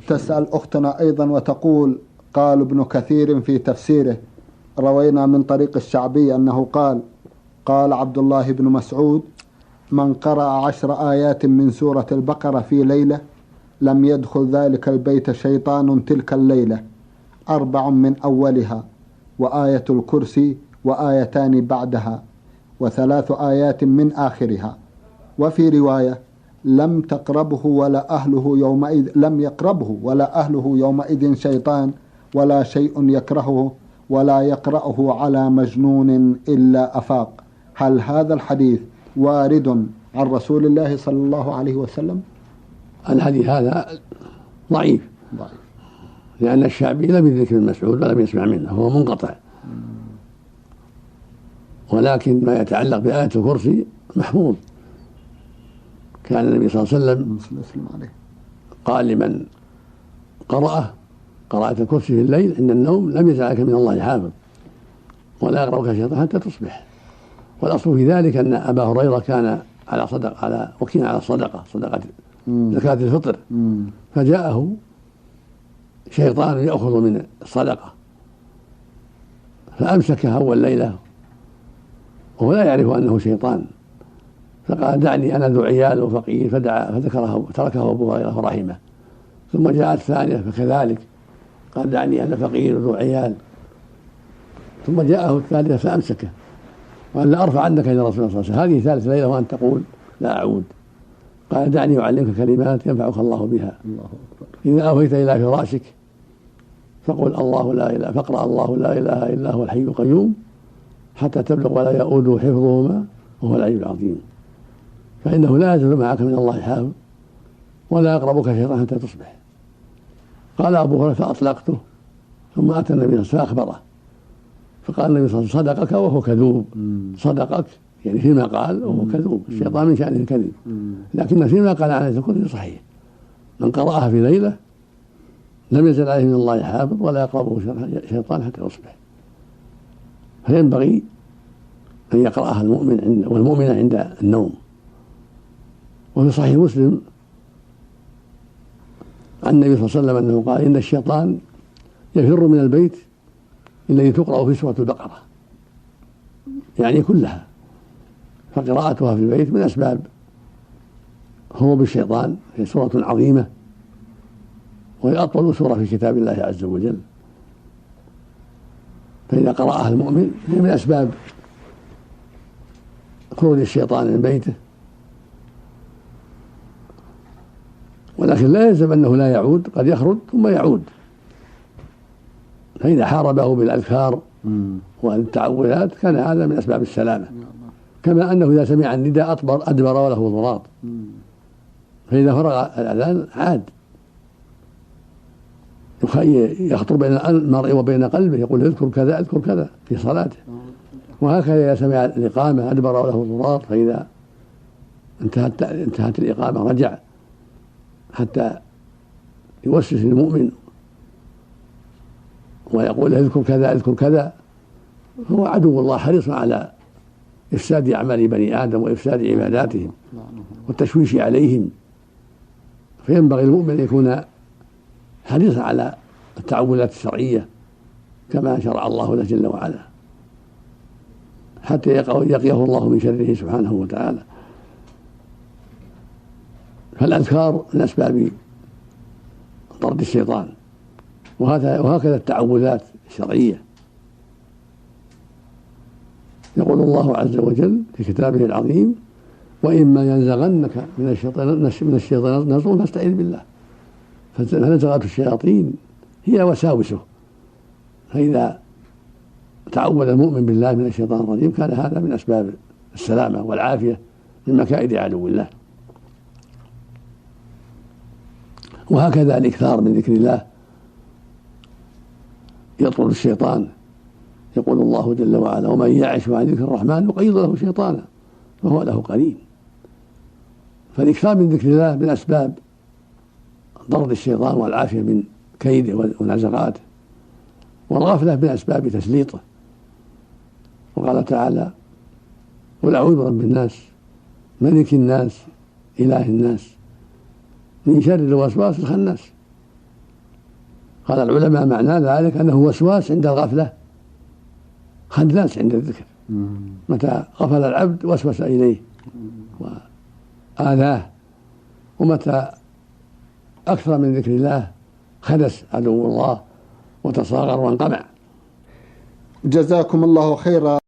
تسأل أختنا أيضا وتقول: قال ابن كثير في تفسيره: روينا من طريق الشعبي أنه قال: قال عبد الله بن مسعود: من قرأ 10 آيات من سورة البقرة في ليلة لم يدخل ذلك البيت شيطان تلك الليلة، 4 من أولها، وآية الكرسي، وآيتان بعدها، و3 آيات من آخرها. وفي رواية: لم يقربه ولا أهله يومئذ شيطان ولا شيء يكرهه ولا يقرأه على مجنون إلا أفاق. هل هذا الحديث وارد عن رسول الله صلى الله عليه وسلم؟ الحديث هذا ضعيف لأن الشعبي لم يذكر المسعود ولم يسمع منه، هو منقطع. ولكن ما يتعلق بآية الكرسي محفوظ. كان النبي صلى الله عليه وسلم قال لمن قرأت الكرسي في الليل عند النوم لم يزعلك من الله حافظ ولا يقربك شيطان حتى تصبح. والأصل في ذلك أن أبا هريرة كان على صدقة زكاة الفطر، فجاءه شيطان يأخذ من الصدقة فأمسكها أول ليلة وهو لا يعرف أنه شيطان، فقال: دعني أنا ذو عيال وفقير، فتركه أبو هريرة ورحمه. ثم جاءت الثانية فكذلك قال: دعني أنا فقير ذو عيال. ثم جاءه الثالثة فأمسكه قال: لا أرفع عنك إلى رسول الله صلى الله عليه وسلم، هذه ثالث ليلة وأنت تقول لا أعود. قال: دعني أعلمك كلمات ينفعك الله بها. إذا أويت إلى فراشك فاقرأ الله لا إله إلا هو الحي القيوم حتى تبلغ ولا يؤوده حفظهما وهو العلي العظيم، فإنه لا يزال معك من الله حافظ ولا يقربك شيطان حتى تصبح. قال أبو هريرة: فأطلقته. ثم أتى النبي صلى الله عليه وسلم فأخبره، فقال النبي صلى الله عليه وسلم: صدقك وهو كذوب. صدقك يعني فيما قال وهو كذوب، الشيطان من شأنه الكذب، لكن فيما قال عن آية الكرسي صحيح. من قرأها في ليلة لم يزل عليه من الله حافظ ولا يقربه شيطان حتى يصبح. فينبغي أن يقرأها المؤمن والمؤمنة عند النوم. وفي صحيح مسلم عن النبي صلى الله عليه وسلم أنه قال: إن الشيطان يفر من البيت الذي تقرأ في سورة البقرة، يعني كلها. فقراءتها في البيت من أسباب هروب الشيطان، هي سورة عظيمة وهي أطول سورة في كتاب الله عز وجل، فإذا قرأها المؤمن هي من أسباب خروج الشيطان من بيته. ولكن لا يلزم أنه لا يعود، قد يخرج ثم يعود، فإذا حاربه بالأذكار والتعوذات كان هذا من أسباب السلامة. كما أنه إذا سمع النداء أدبر وله ضراط، فإذا فرغ الأذان عاد يخطر بين المرء وبين قلبه، يقول: اذكر كذا اذكر كذا في صلاته. وهكذا إذا سمع الإقامة أدبر وله ضراط، فإذا انتهت الإقامة رجع حتى يوسوس المؤمن ويقول: اذكر كذا اذكر كذا. هو عدو الله حريص على إفساد أعمال بني آدم وإفساد عباداتهم والتشويش عليهم، فينبغي المؤمن أن يكون حريصا على التعوذات الشرعية كما شرع الله له جل وعلا، حتى يقيه الله من شره سبحانه وتعالى. فالأذكار من أسباب طرد الشيطان، وهكذا التعوذات الشرعية. يقول الله عز وجل في كتابه العظيم: وإما ينزغنك من الشيطان نزغ فاستعذ بالله. فنزغت الشياطين هي وساوسه، فإذا تعوذ المؤمن بالله من الشيطان الرجيم كان هذا من أسباب السلامة والعافية من مكائد عدو الله. وهكذا الإكثار من ذكر الله يطرد الشيطان. يقول الله جل وعلا: ومن يعش عن ذكر الرحمن نقيض له شيطانا فهو له قرين. فالإكثار من ذكر الله من أسباب طرد الشيطان والعافية من كيده ونزغاته، والغفلة من أسباب تسليطه. وقال تعالى: قل أعوذ برب الناس ملك الناس إله الناس من شر الوسواس الخناس قال العلماء معنى ذلك أنه وسواس عند الغفلة خناس عند الذكر. متى غفل العبد وسوس إليه وآذاه، ومتى أكثر من ذكر الله خنس عدو الله وتصاغر وانقمع. جزاكم الله خيرا.